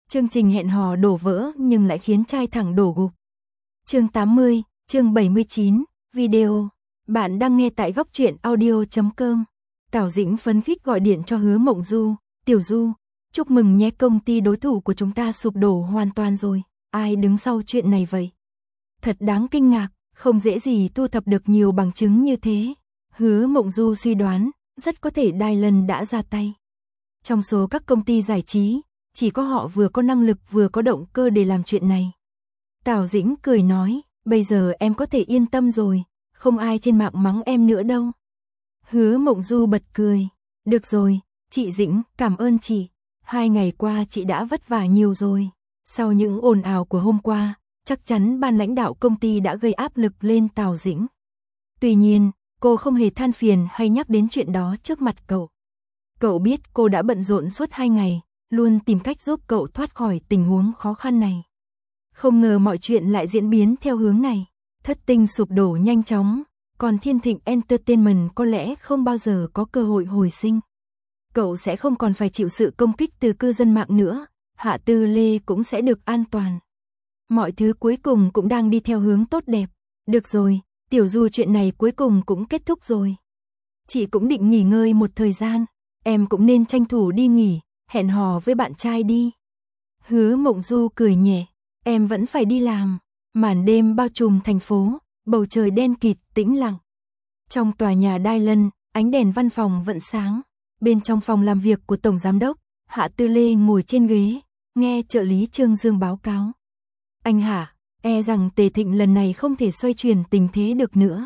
Chương trình hẹn hò đổ vỡ nhưng lại khiến trai thẳng đổ gục. Chương 80, chương 79, video. Bạn đang nghe tại góc truyện audio.com. Tào Dĩnh phấn khích gọi điện cho Hứa Mộng Du. Tiểu Du, chúc mừng nhé, công ty đối thủ của chúng ta sụp đổ hoàn toàn rồi. Ai đứng sau chuyện này vậy? Thật đáng kinh ngạc, không dễ gì thu thập được nhiều bằng chứng như thế. Hứa Mộng Du suy đoán, rất có thể Dylan đã ra tay. Trong số các công ty giải trí, chỉ có họ vừa có năng lực vừa có động cơ để làm chuyện này. Tào Dĩnh cười nói, bây giờ em có thể yên tâm rồi, không ai trên mạng mắng em nữa đâu. Hứa Mộng Du bật cười, được rồi, chị Dĩnh, cảm ơn chị. 2 ngày qua chị đã vất vả nhiều rồi. Sau những ồn ào của hôm qua, chắc chắn ban lãnh đạo công ty đã gây áp lực lên Tào Dĩnh. Tuy nhiên, cô không hề than phiền hay nhắc đến chuyện đó trước mặt cậu. Cậu biết cô đã bận rộn suốt 2 ngày, luôn tìm cách giúp cậu thoát khỏi tình huống khó khăn này. Không ngờ mọi chuyện lại diễn biến theo hướng này. Thất Tinh sụp đổ nhanh chóng, còn Thiên Thịnh Entertainment có lẽ không bao giờ có cơ hội hồi sinh. Cậu sẽ không còn phải chịu sự công kích từ cư dân mạng nữa, Hạ Tư Lê cũng sẽ được an toàn. Mọi thứ cuối cùng cũng đang đi theo hướng tốt đẹp. Được rồi, Tiểu Du, chuyện này cuối cùng cũng kết thúc rồi. Chị cũng định nghỉ ngơi một thời gian, em cũng nên tranh thủ đi nghỉ, hẹn hò với bạn trai đi. Hứa Mộng Du cười nhẹ, em vẫn phải đi làm. Màn đêm bao trùm thành phố, bầu trời đen kịt, tĩnh lặng. Trong tòa nhà Dylan, ánh đèn văn phòng vẫn sáng. Bên trong phòng làm việc của Tổng Giám đốc, Hạ Tư Lê ngồi trên ghế, nghe trợ lý Trương Dương báo cáo. Anh Hạ, e rằng Tề Thịnh lần này không thể xoay chuyển tình thế được nữa.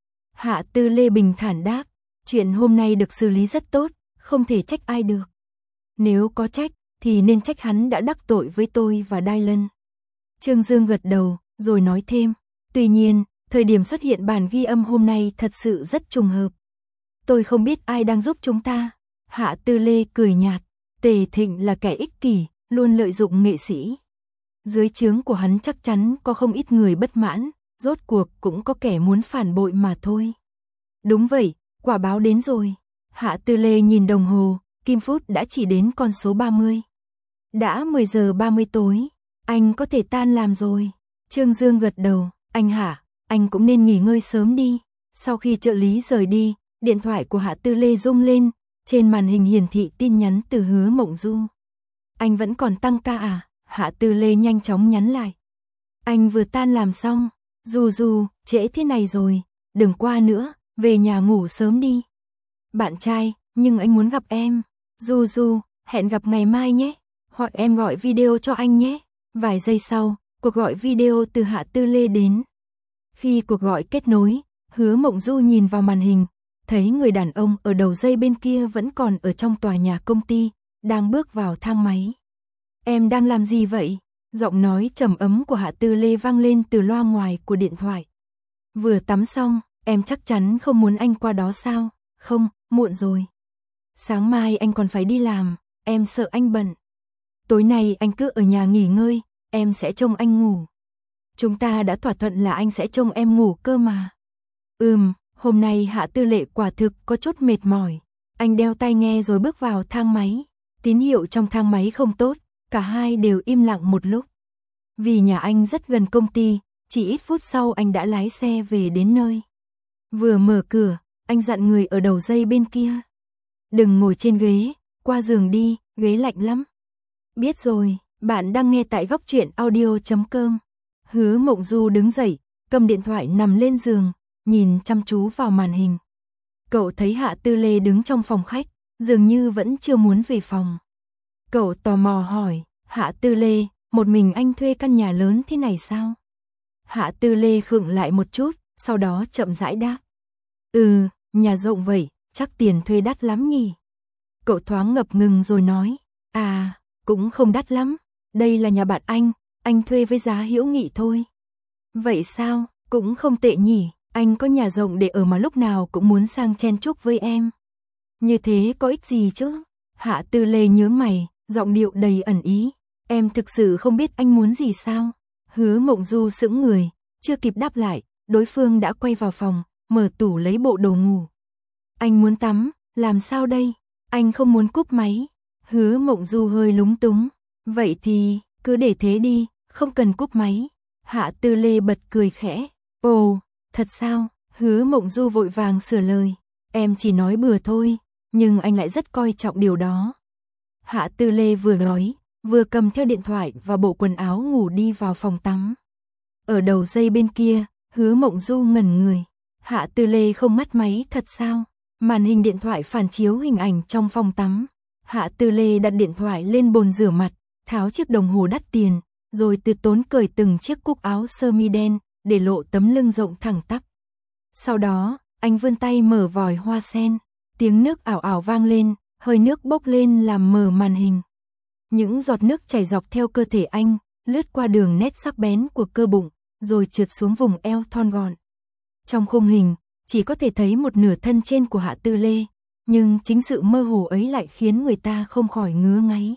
Hạ Tư Lê bình thản đáp, chuyện hôm nay được xử lý rất tốt, không thể trách ai được. Nếu có trách, thì nên trách hắn đã đắc tội với tôi và Dylan. Trương Dương gật đầu, rồi nói thêm, tuy nhiên, thời điểm xuất hiện bản ghi âm hôm nay thật sự rất trùng hợp. Tôi không biết ai đang giúp chúng ta. Hạ Tư Lê cười nhạt, Tề Thịnh là kẻ ích kỷ, luôn lợi dụng nghệ sĩ. Dưới trướng của hắn chắc chắn có không ít người bất mãn, rốt cuộc cũng có kẻ muốn phản bội mà thôi. Đúng vậy, quả báo đến rồi. Hạ Tư Lê nhìn đồng hồ, kim phút đã chỉ đến con số 30. Đã 10 giờ 30 tối, anh có thể tan làm rồi. Trương Dương gật đầu, anh Hạ, anh cũng nên nghỉ ngơi sớm đi. Sau khi trợ lý rời đi, điện thoại của Hạ Tư Lê rung lên, trên màn hình hiển thị tin nhắn từ Hứa Mộng Du. Anh vẫn còn tăng ca à? Hạ Tư Lê nhanh chóng nhắn lại. Anh vừa tan làm xong, Du, trễ thế này rồi, đừng qua nữa, về nhà ngủ sớm đi. Bạn trai, nhưng anh muốn gặp em. Du, hẹn gặp ngày mai nhé, hoặc em gọi video cho anh nhé. Vài giây sau, cuộc gọi video từ Hạ Tư Lê đến. Khi cuộc gọi kết nối, Hứa Mộng Du nhìn vào màn hình, thấy người đàn ông ở đầu dây bên kia vẫn còn ở trong tòa nhà công ty, đang bước vào thang máy. Em đang làm gì vậy? Giọng nói trầm ấm của Hạ Tư Lê vang lên từ loa ngoài của điện thoại. Vừa tắm xong, em chắc chắn không muốn anh qua đó sao? Không, muộn rồi. Sáng mai anh còn phải đi làm, em sợ anh bận. Tối nay anh cứ ở nhà nghỉ ngơi, em sẽ trông anh ngủ. Chúng ta đã thỏa thuận là anh sẽ trông em ngủ cơ mà. Hôm nay Hạ Tư Lê quả thực có chút mệt mỏi. Anh đeo tai nghe rồi bước vào thang máy. Tín hiệu trong thang máy không tốt, cả hai đều im lặng một lúc. Vì nhà anh rất gần công ty, chỉ ít phút sau anh đã lái xe về đến nơi. Vừa mở cửa, anh dặn người ở đầu dây bên kia. Đừng ngồi trên ghế, qua giường đi, ghế lạnh lắm. Biết rồi, bạn đang nghe tại góc truyện audio.com. Hứa Mộng Du đứng dậy, cầm điện thoại nằm lên giường, nhìn chăm chú vào màn hình. Cậu thấy Hạ Tư Lê đứng trong phòng khách, dường như vẫn chưa muốn về phòng. Cậu tò mò hỏi, Hạ Tư Lê, một mình anh thuê căn nhà lớn thế này sao? Hạ Tư Lê khựng lại một chút, sau đó chậm rãi đáp. Nhà rộng vậy, chắc tiền thuê đắt lắm nhỉ? Cậu thoáng ngập ngừng rồi nói, cũng không đắt lắm, đây là nhà bạn anh thuê với giá hữu nghị thôi. Vậy sao, cũng không tệ nhỉ, anh có nhà rộng để ở mà lúc nào cũng muốn sang chen chúc với em. Như thế có ích gì chứ? Hạ Tư Lê nhớ mày, giọng điệu đầy ẩn ý. Em thực sự không biết anh muốn gì sao? Hứa Mộng Du sững người, chưa kịp đáp lại, đối phương đã quay vào phòng, mở tủ lấy bộ đồ ngủ. Anh muốn tắm, làm sao đây? Anh không muốn cúp máy. Hứa Mộng Du hơi lúng túng. Vậy thì, cứ để thế đi, không cần cúp máy. Hạ Tư Lê bật cười khẽ. Ồ, thật sao? Hứa Mộng Du vội vàng sửa lời. Em chỉ nói bừa thôi, nhưng anh lại rất coi trọng điều đó. Hạ Tư Lê vừa nói, vừa cầm theo điện thoại và bộ quần áo ngủ đi vào phòng tắm. Ở đầu dây bên kia, Hứa Mộng Du ngẩn người. Hạ Tư Lê không ngắt máy thật sao? Màn hình điện thoại phản chiếu hình ảnh trong phòng tắm. Hạ Tư Lê đặt điện thoại lên bồn rửa mặt, tháo chiếc đồng hồ đắt tiền, rồi từ tốn cởi từng chiếc cúc áo sơ mi đen, để lộ tấm lưng rộng thẳng tắp. Sau đó, anh vươn tay mở vòi hoa sen, tiếng nước ảo ảo vang lên, hơi nước bốc lên làm mờ màn hình. Những giọt nước chảy dọc theo cơ thể anh, lướt qua đường nét sắc bén của cơ bụng, rồi trượt xuống vùng eo thon gọn. Trong khung hình, chỉ có thể thấy một nửa thân trên của Hạ Tư Lê, nhưng chính sự mơ hồ ấy lại khiến người ta không khỏi ngứa ngáy.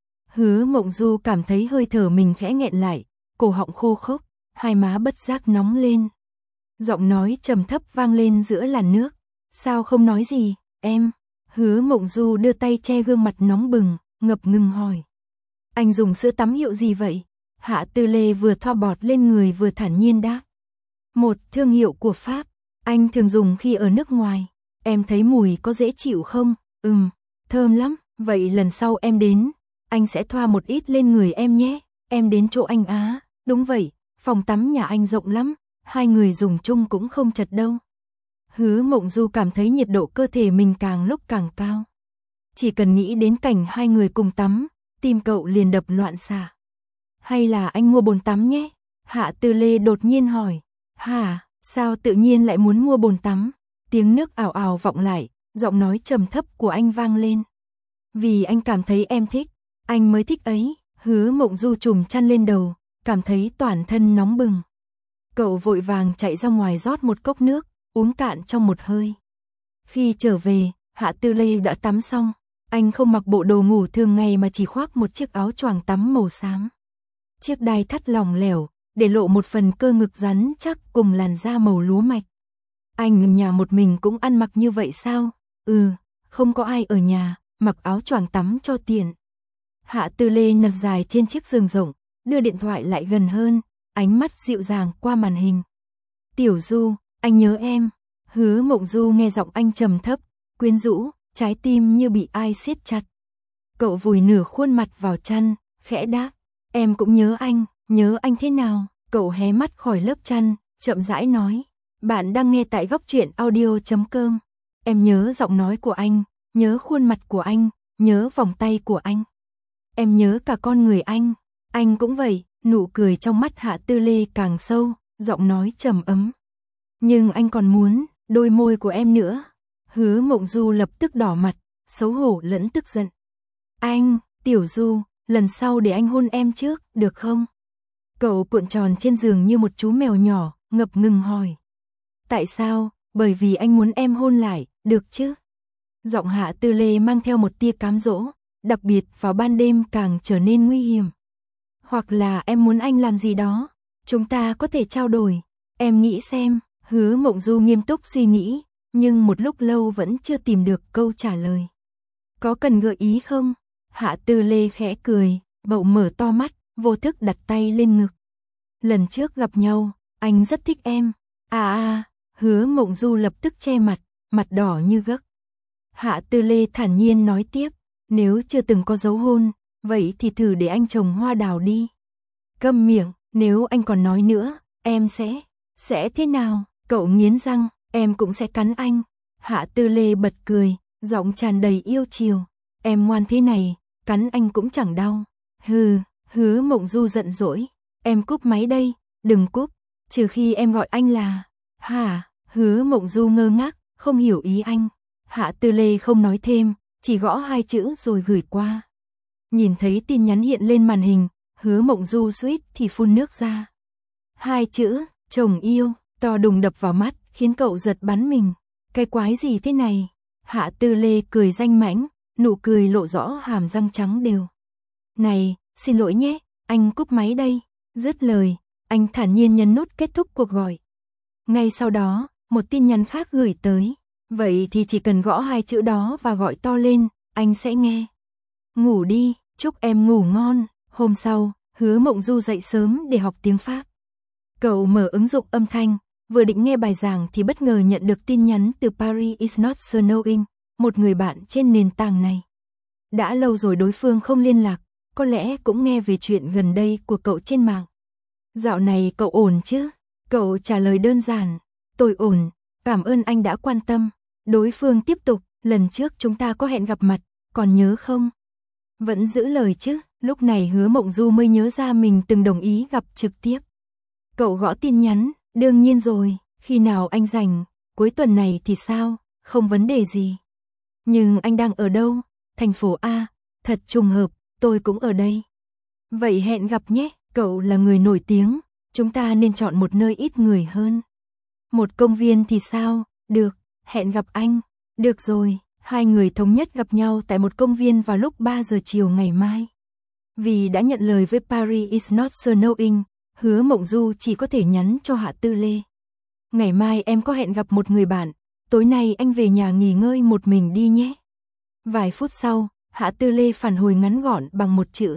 Hứa Mộng Du cảm thấy hơi thở mình khẽ nghẹn lại, cổ họng khô khốc, hai má bất giác nóng lên. Giọng nói trầm thấp vang lên giữa làn nước. Sao không nói gì, em? Hứa Mộng Du đưa tay che gương mặt nóng bừng, ngập ngừng hỏi. Anh dùng sữa tắm hiệu gì vậy? Hạ Tư Lê vừa thoa bọt lên người vừa thản nhiên đáp. Một thương hiệu của Pháp, anh thường dùng khi ở nước ngoài. Em thấy mùi có dễ chịu không? Thơm lắm, vậy lần sau em đến, anh sẽ thoa một ít lên người em nhé. Em đến chỗ anh á? Đúng vậy, phòng tắm nhà anh rộng lắm, hai người dùng chung cũng không chật đâu. Hứa Mộng Du cảm thấy nhiệt độ cơ thể mình càng lúc càng cao. Chỉ cần nghĩ đến cảnh hai người cùng tắm, tim cậu liền đập loạn xạ. Hay là anh mua bồn tắm nhé? Hạ Tư Lê đột nhiên hỏi. Hả, sao tự nhiên lại muốn mua bồn tắm? Tiếng nước ảo ảo vọng lại, giọng nói trầm thấp của anh vang lên. Vì anh cảm thấy em thích, anh mới thích ấy. Hứa Mộng Du trùm chăn lên đầu, cảm thấy toàn thân nóng bừng. Cậu vội vàng chạy ra ngoài rót một cốc nước, uống cạn trong một hơi. Khi trở về, Hạ Tư Lê đã tắm xong. Anh không mặc bộ đồ ngủ thường ngày mà chỉ khoác một chiếc áo choàng tắm màu xám. Chiếc đai thắt lỏng lẻo, để lộ một phần cơ ngực rắn chắc cùng làn da màu lúa mạch. Anh nhà một mình cũng ăn mặc như vậy sao? Không có ai ở nhà, mặc áo choàng tắm cho tiện. Hạ Tư Lê nằm dài trên chiếc giường rộng, đưa điện thoại lại gần hơn, ánh mắt dịu dàng qua màn hình. Tiểu Du, anh nhớ em. Hứa Mộng Du nghe giọng anh trầm thấp, quyến rũ, trái tim như bị ai siết chặt. Cậu vùi nửa khuôn mặt vào chăn, khẽ đáp. Em cũng nhớ anh thế nào? Cậu hé mắt khỏi lớp chăn, chậm rãi nói. Bạn đang nghe tại Góc Truyện Audio.com. Em nhớ giọng nói của anh, nhớ khuôn mặt của anh, nhớ vòng tay của anh. Em nhớ cả con người anh cũng vậy. Nụ cười trong mắt Hạ Tư Lê càng sâu, giọng nói trầm ấm. Nhưng anh còn muốn đôi môi của em nữa. Hứa Mộng Du lập tức đỏ mặt, xấu hổ lẫn tức giận. Tiểu Du, lần sau để anh hôn em trước, được không? Cậu cuộn tròn trên giường như một chú mèo nhỏ, ngập ngừng hỏi. Tại sao? Bởi vì anh muốn em hôn lại, được chứ? Giọng Hạ Tư Lê mang theo một tia cám dỗ, đặc biệt vào ban đêm càng trở nên nguy hiểm. Hoặc là em muốn anh làm gì đó, chúng ta có thể trao đổi. Em nghĩ xem. Hứa Mộng Du nghiêm túc suy nghĩ, nhưng một lúc lâu vẫn chưa tìm được câu trả lời. Có cần gợi ý không? Hạ Tư Lê khẽ cười, bậu mở to mắt, vô thức đặt tay lên ngực. Lần trước gặp nhau, anh rất thích em. Hứa Mộng Du lập tức che mặt đỏ như gấc. Hạ Tư Lê thản nhiên nói tiếp, nếu chưa từng có dấu hôn, vậy thì thử để anh trồng hoa đào đi. Câm miệng, nếu anh còn nói nữa, em sẽ thế nào? Cậu nghiến răng, em cũng sẽ cắn anh. Hạ Tư Lê bật cười, giọng tràn đầy yêu chiều. Em ngoan thế này, cắn anh cũng chẳng đau. Hứa Mộng Du giận dỗi. Em cúp máy đây, đừng cúp, trừ khi em gọi anh là... Hả? Hứa Mộng Du ngơ ngác, không hiểu ý anh. Hạ Tư Lê không nói thêm, chỉ gõ 2 chữ rồi gửi qua. Nhìn thấy tin nhắn hiện lên màn hình, Hứa Mộng Du suýt thì phun nước ra. 2 chữ, chồng yêu, to đùng đập vào mắt, khiến cậu giật bắn mình. Cái quái gì thế này? Hạ Tư Lê cười danh mãnh, nụ cười lộ rõ hàm răng trắng đều. Này, xin lỗi nhé, anh cúp máy đây. Dứt lời, anh thản nhiên nhấn nút kết thúc cuộc gọi. Ngay sau đó, một tin nhắn khác gửi tới. Vậy thì chỉ cần gõ 2 chữ đó và gọi to lên, anh sẽ nghe. Ngủ đi, chúc em ngủ ngon. Hôm sau, Hứa Mộng Du dậy sớm để học tiếng Pháp. Cậu mở ứng dụng âm thanh, vừa định nghe bài giảng thì bất ngờ nhận được tin nhắn từ Paris is not snowing, một người bạn trên nền tảng này. Đã lâu rồi đối phương không liên lạc, có lẽ cũng nghe về chuyện gần đây của cậu trên mạng. Dạo này cậu ổn chứ? Cậu trả lời đơn giản, tôi ổn, cảm ơn anh đã quan tâm. Đối phương tiếp tục, lần trước chúng ta có hẹn gặp mặt, còn nhớ không? Vẫn giữ lời chứ, lúc này Hứa Mộng Du mới nhớ ra mình từng đồng ý gặp trực tiếp. Cậu gõ tin nhắn, đương nhiên rồi, khi nào anh rảnh, cuối tuần này thì sao, không vấn đề gì. Nhưng anh đang ở đâu? Thành phố A, thật trùng hợp, tôi cũng ở đây. Vậy hẹn gặp nhé, cậu là người nổi tiếng, chúng ta nên chọn một nơi ít người hơn. Một công viên thì sao? Được, hẹn gặp anh. Được rồi, hai người thống nhất gặp nhau tại một công viên vào lúc 3 giờ chiều ngày mai. Vì đã nhận lời với Paris is not snowing, Hứa Mộng Du chỉ có thể nhắn cho Hạ Tư Lê. Ngày mai em có hẹn gặp một người bạn, tối nay anh về nhà nghỉ ngơi một mình đi nhé. Vài phút sau, Hạ Tư Lê phản hồi ngắn gọn bằng một chữ.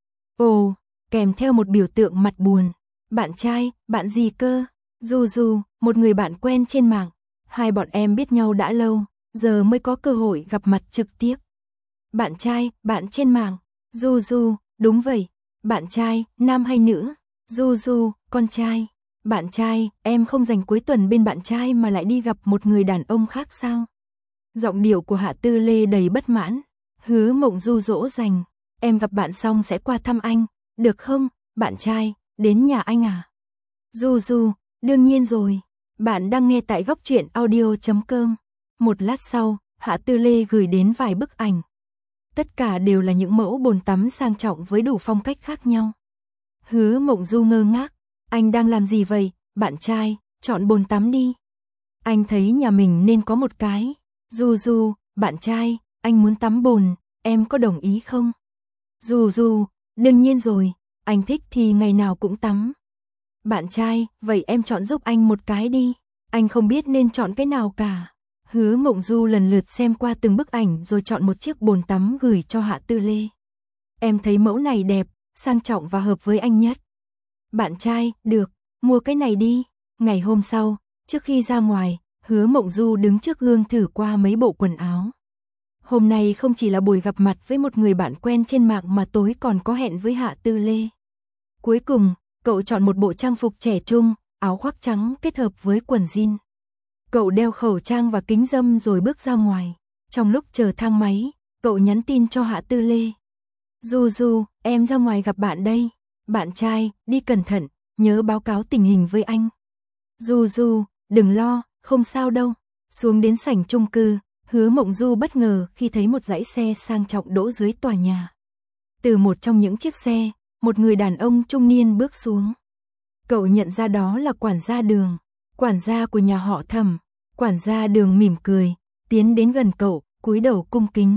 Ồ, kèm theo một biểu tượng mặt buồn. Bạn trai, bạn gì cơ? Du, một người bạn quen trên mạng. Hai bọn em biết nhau đã lâu, giờ mới có cơ hội gặp mặt trực tiếp. Bạn trai, bạn trên mạng. Du, đúng vậy. Bạn trai, nam hay nữ? Du, con trai. Bạn trai, em không dành cuối tuần bên bạn trai mà lại đi gặp một người đàn ông khác sao? Giọng điệu của Hạ Tư Lê đầy bất mãn. Hứa Mộng Du dỗ dành. Em gặp bạn xong sẽ qua thăm anh, được không? Bạn trai, đến nhà anh à? Du, đương nhiên rồi. Bạn đang nghe tại góc truyện audio.com. Một lát sau, Hạ Tư Lê gửi đến vài bức ảnh. Tất cả đều là những mẫu bồn tắm sang trọng với đủ phong cách khác nhau. Hứa Mộng Du ngơ ngác. Anh đang làm gì vậy? Bạn trai, chọn bồn tắm đi. Anh thấy nhà mình nên có một cái. Du, bạn trai, anh muốn tắm bồn, em có đồng ý không? Du, đương nhiên rồi, anh thích thì ngày nào cũng tắm. Bạn trai, vậy em chọn giúp anh một cái đi. Anh không biết nên chọn cái nào cả. Hứa Mộng Du lần lượt xem qua từng bức ảnh rồi chọn một chiếc bồn tắm gửi cho Hạ Tư Lê. Em thấy mẫu này đẹp, sang trọng và hợp với anh nhất. Bạn trai, được, mua cái này đi. Ngày hôm sau, trước khi ra ngoài, Hứa Mộng Du đứng trước gương thử qua mấy bộ quần áo. Hôm nay không chỉ là buổi gặp mặt với một người bạn quen trên mạng mà tối còn có hẹn với Hạ Tư Lê. Cuối cùng, cậu chọn một bộ trang phục trẻ trung, áo khoác trắng kết hợp với quần jean. Cậu đeo khẩu trang và kính râm rồi bước ra ngoài. Trong lúc chờ thang máy, cậu nhắn tin cho Hạ Tư Lê. Du, em ra ngoài gặp bạn đây. Bạn trai, đi cẩn thận, nhớ báo cáo tình hình với anh. Du, đừng lo, không sao đâu. Xuống đến sảnh chung cư, Hứa Mộng Du bất ngờ khi thấy một dãy xe sang trọng đỗ dưới tòa nhà. Từ một trong những chiếc xe, một người đàn ông trung niên bước xuống. Cậu nhận ra đó là quản gia Đường, quản gia của nhà họ Thẩm. Quản gia Đường mỉm cười, tiến đến gần cậu, cúi đầu cung kính.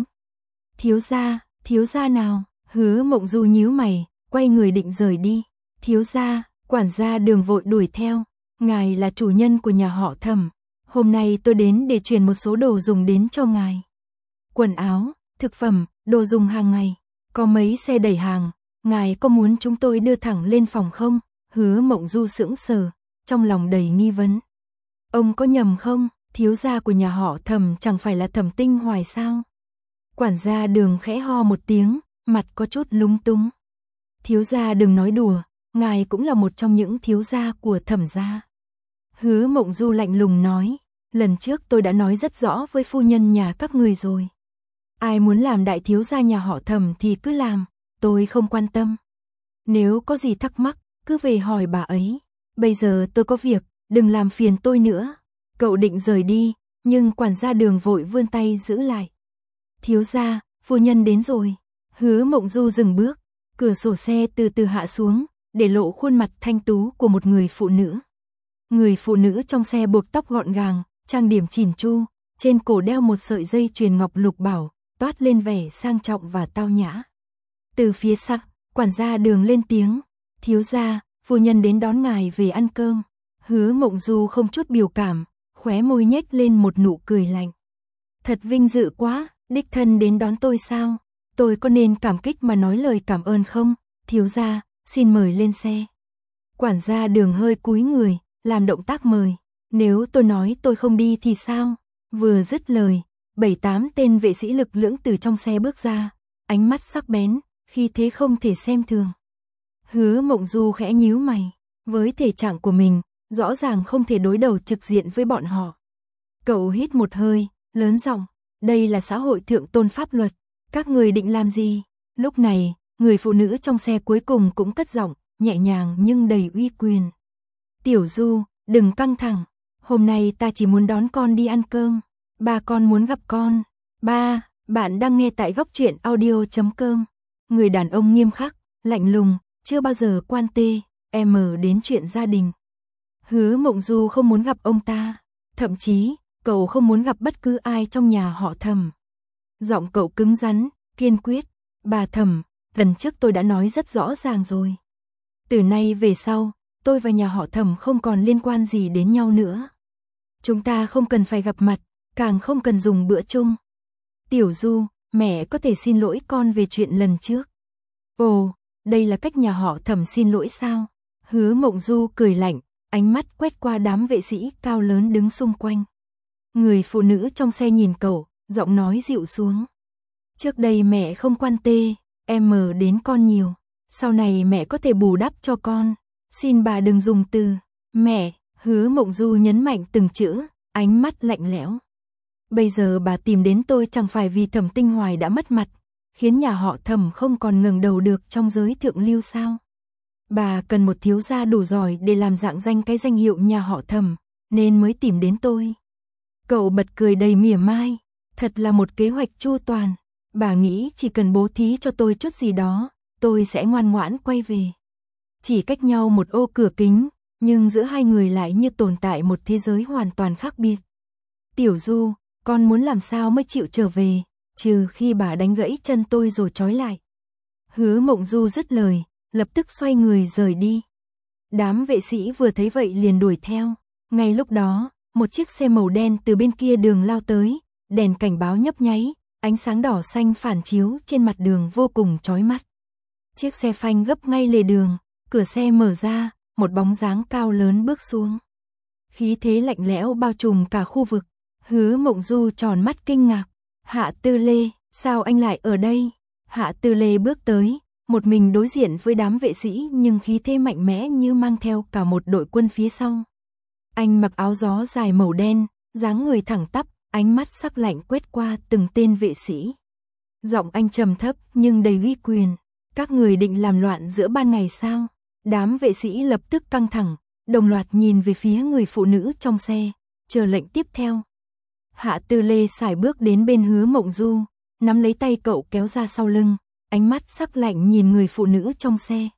Thiếu gia nào? Hứa Mộng Du nhíu mày, quay người định rời đi. Thiếu gia, quản gia Đường vội đuổi theo. Ngài là chủ nhân của nhà họ Thẩm. Hôm nay tôi đến để chuyển một số đồ dùng đến cho ngài. Quần áo, thực phẩm, đồ dùng hàng ngày. Có mấy xe đẩy hàng, ngài có muốn chúng tôi đưa thẳng lên phòng không? Hứa Mộng Du sững sờ, trong lòng đầy nghi vấn. Ông có nhầm không? Thiếu gia của nhà họ Thẩm chẳng phải là Thẩm Tinh Hoài sao? Quản gia Đường khẽ ho một tiếng, mặt có chút lúng túng. Thiếu gia đừng nói đùa, ngài cũng là một trong những thiếu gia của Thẩm gia. Hứa Mộng Du lạnh lùng nói, lần trước tôi đã nói rất rõ với phu nhân nhà các người rồi. Ai muốn làm đại thiếu gia nhà họ Thẩm thì cứ làm, tôi không quan tâm. Nếu có gì thắc mắc, cứ về hỏi bà ấy. Bây giờ tôi có việc, đừng làm phiền tôi nữa. Cậu định rời đi, nhưng quản gia Đường vội vươn tay giữ lại. Thiếu gia, phu nhân đến rồi. Hứa Mộng Du dừng bước, cửa sổ xe từ từ hạ xuống, để lộ khuôn mặt thanh tú của một người phụ nữ. Người phụ nữ trong xe buộc tóc gọn gàng, trang điểm chỉn chu, trên cổ đeo một sợi dây chuyền ngọc lục bảo, toát lên vẻ sang trọng và tao nhã. Từ phía sau, quản gia Đường lên tiếng, thiếu gia, phu nhân đến đón ngài về ăn cơm. Hứa Mộng Du không chút biểu cảm, khóe môi nhếch lên một nụ cười lạnh. Thật vinh dự quá, đích thân đến đón tôi sao? Tôi có nên cảm kích mà nói lời cảm ơn không? thiếu gia, xin mời lên xe. Quản gia Đường hơi cúi người, làm động tác mời. Nếu tôi nói tôi không đi thì sao? Vừa dứt lời, 7-8 tên vệ sĩ lực lưỡng từ trong xe bước ra, ánh mắt sắc bén, khi thế không thể xem thường. Hứa Mộng Du khẽ nhíu mày, với thể trạng của mình, rõ ràng không thể đối đầu trực diện với bọn họ. Cậu hít một hơi, lớn giọng, đây là xã hội thượng tôn pháp luật, các người định làm gì? Lúc này, người phụ nữ trong xe cuối cùng cũng cất giọng, nhẹ nhàng nhưng đầy uy quyền. Tiểu Du, đừng căng thẳng, hôm nay ta chỉ muốn đón con đi ăn cơm, ba con muốn gặp con. Ba, bạn đang nghe tại góc truyện audio.com. Người đàn ông nghiêm khắc, lạnh lùng, chưa bao giờ quan đến chuyện gia đình. Hứa Mộng Du không muốn gặp ông ta, thậm chí, cậu không muốn gặp bất cứ ai trong nhà họ Thẩm. Giọng cậu cứng rắn, kiên quyết, bà Thẩm, lần trước tôi đã nói rất rõ ràng rồi. Từ nay về sau, tôi và nhà họ Thẩm không còn liên quan gì đến nhau nữa. Chúng ta không cần phải gặp mặt, càng không cần dùng bữa chung. Tiểu Du, mẹ có thể xin lỗi con về chuyện lần trước. Ồ, đây là cách nhà họ Thẩm xin lỗi sao? Hứa Mộng Du cười lạnh, ánh mắt quét qua đám vệ sĩ cao lớn đứng xung quanh. Người phụ nữ trong xe nhìn cậu, giọng nói dịu xuống. Trước đây mẹ không quan đến con nhiều, sau này mẹ có thể bù đắp cho con. Xin bà đừng dùng từ mẹ. Hứa Mộng Du nhấn mạnh từng chữ, ánh mắt lạnh lẽo. Bây giờ bà tìm đến tôi chẳng phải vì Thẩm Tinh Hoài đã mất mặt, khiến nhà họ Thẩm không còn ngẩng đầu được trong giới thượng lưu sao? Bà cần một thiếu gia đủ giỏi để làm rạng danh cái danh hiệu nhà họ Thẩm, nên mới tìm đến tôi. Cậu bật cười đầy mỉa mai, thật là một kế hoạch chu toàn. Bà nghĩ chỉ cần bố thí cho tôi chút gì đó, tôi sẽ ngoan ngoãn quay về. Chỉ cách nhau một ô cửa kính, nhưng giữa hai người lại như tồn tại một thế giới hoàn toàn khác biệt. Tiểu Du, con muốn làm sao mới chịu trở về, trừ khi bà đánh gãy chân tôi rồi trói lại. Hứa Mộng Du dứt lời, lập tức xoay người rời đi. Đám vệ sĩ vừa thấy vậy liền đuổi theo. Ngay lúc đó, một chiếc xe màu đen từ bên kia đường lao tới, đèn cảnh báo nhấp nháy, ánh sáng đỏ xanh phản chiếu trên mặt đường vô cùng chói mắt. Chiếc xe phanh gấp ngay lề đường, cửa xe mở ra, một bóng dáng cao lớn bước xuống. Khí thế lạnh lẽo bao trùm cả khu vực. Hứa Mộng Du tròn mắt kinh ngạc. Hạ Tư Lê, sao anh lại ở đây? Hạ Tư Lê bước tới, một mình đối diện với đám vệ sĩ nhưng khí thế mạnh mẽ như mang theo cả một đội quân phía sau. Anh mặc áo gió dài màu đen, dáng người thẳng tắp, ánh mắt sắc lạnh quét qua từng tên vệ sĩ. Giọng anh trầm thấp nhưng đầy uy quyền. Các người định làm loạn giữa ban ngày sao? Đám vệ sĩ lập tức căng thẳng, đồng loạt nhìn về phía người phụ nữ trong xe, chờ lệnh tiếp theo. Hạ Tư Lê sải bước đến bên Hứa Mộng Du, nắm lấy tay cậu kéo ra sau lưng, ánh mắt sắc lạnh nhìn người phụ nữ trong xe.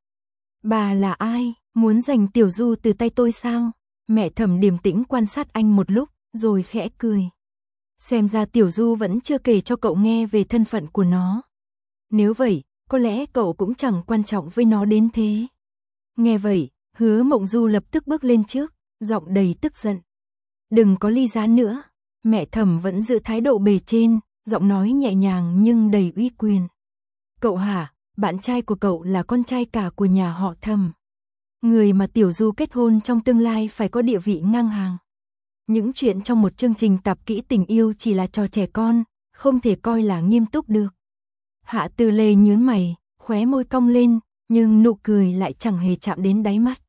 Bà là ai, muốn giành Tiểu Du từ tay tôi sao? Mẹ Thẩm điềm tĩnh quan sát anh một lúc, rồi khẽ cười. Xem ra Tiểu Du vẫn chưa kể cho cậu nghe về thân phận của nó. Nếu vậy, có lẽ cậu cũng chẳng quan trọng với nó đến thế. Nghe vậy, Hứa Mộng Du lập tức bước lên trước, giọng đầy tức giận. Đừng có ly gián nữa. Mẹ Thẩm vẫn giữ thái độ bề trên, giọng nói nhẹ nhàng nhưng đầy uy quyền. Cậu hả, bạn trai của cậu là con trai cả của nhà họ Thẩm. Người mà Tiểu Du kết hôn trong tương lai phải có địa vị ngang hàng. Những chuyện trong một chương trình tạp kỹ tình yêu chỉ là trò trẻ con, không thể coi là nghiêm túc được. Hạ Tư Lê nhướng mày, khóe môi cong lên, nhưng nụ cười lại chẳng hề chạm đến đáy mắt.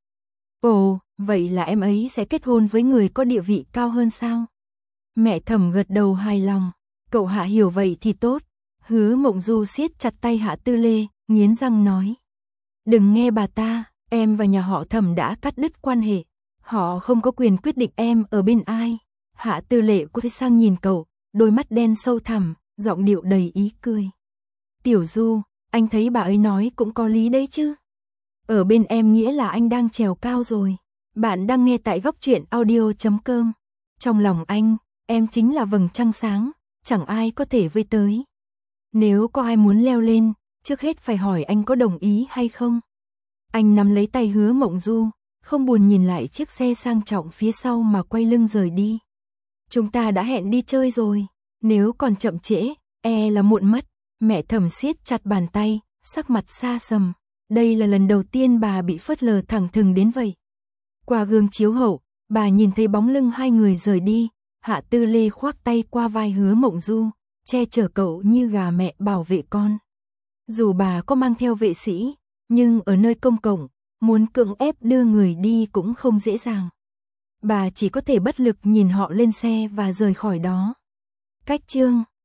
Ồ, vậy là em ấy sẽ kết hôn với người có địa vị cao hơn sao? Mẹ Thẩm gật đầu hài lòng. Cậu Hạ hiểu vậy thì tốt. Hứa Mộng Du siết chặt tay Hạ Tư Lê, nghiến răng nói. Đừng nghe bà ta, em và nhà họ Thẩm đã cắt đứt quan hệ. Họ không có quyền quyết định em ở bên ai. Hạ Tư Lê quay sang nhìn cậu, đôi mắt đen sâu thẳm, giọng điệu đầy ý cười. Tiểu Du, anh thấy bà ấy nói cũng có lý đấy chứ. Ở bên em nghĩa là anh đang trèo cao rồi. Bạn đang nghe tại góc truyện audio.com. Trong lòng anh, em chính là vầng trăng sáng, chẳng ai có thể vây tới. Nếu có ai muốn leo lên, trước hết phải hỏi anh có đồng ý hay không. Anh nắm lấy tay Hứa Mộng Du, không buồn nhìn lại chiếc xe sang trọng phía sau mà quay lưng rời đi. Chúng ta đã hẹn đi chơi rồi, nếu còn chậm trễ, là muộn mất. Mẹ Thẩm siết chặt bàn tay, sắc mặt xa sầm. Đây là lần đầu tiên bà bị phớt lờ thẳng thừng đến vậy. Qua gương chiếu hậu, bà nhìn thấy bóng lưng hai người rời đi, Hạ Tư Lê khoác tay qua vai Hứa Mộng Du, che chở cậu như gà mẹ bảo vệ con. Dù bà có mang theo vệ sĩ, nhưng ở nơi công cộng, muốn cưỡng ép đưa người đi cũng không dễ dàng. Bà chỉ có thể bất lực nhìn họ lên xe và rời khỏi đó. Cách chương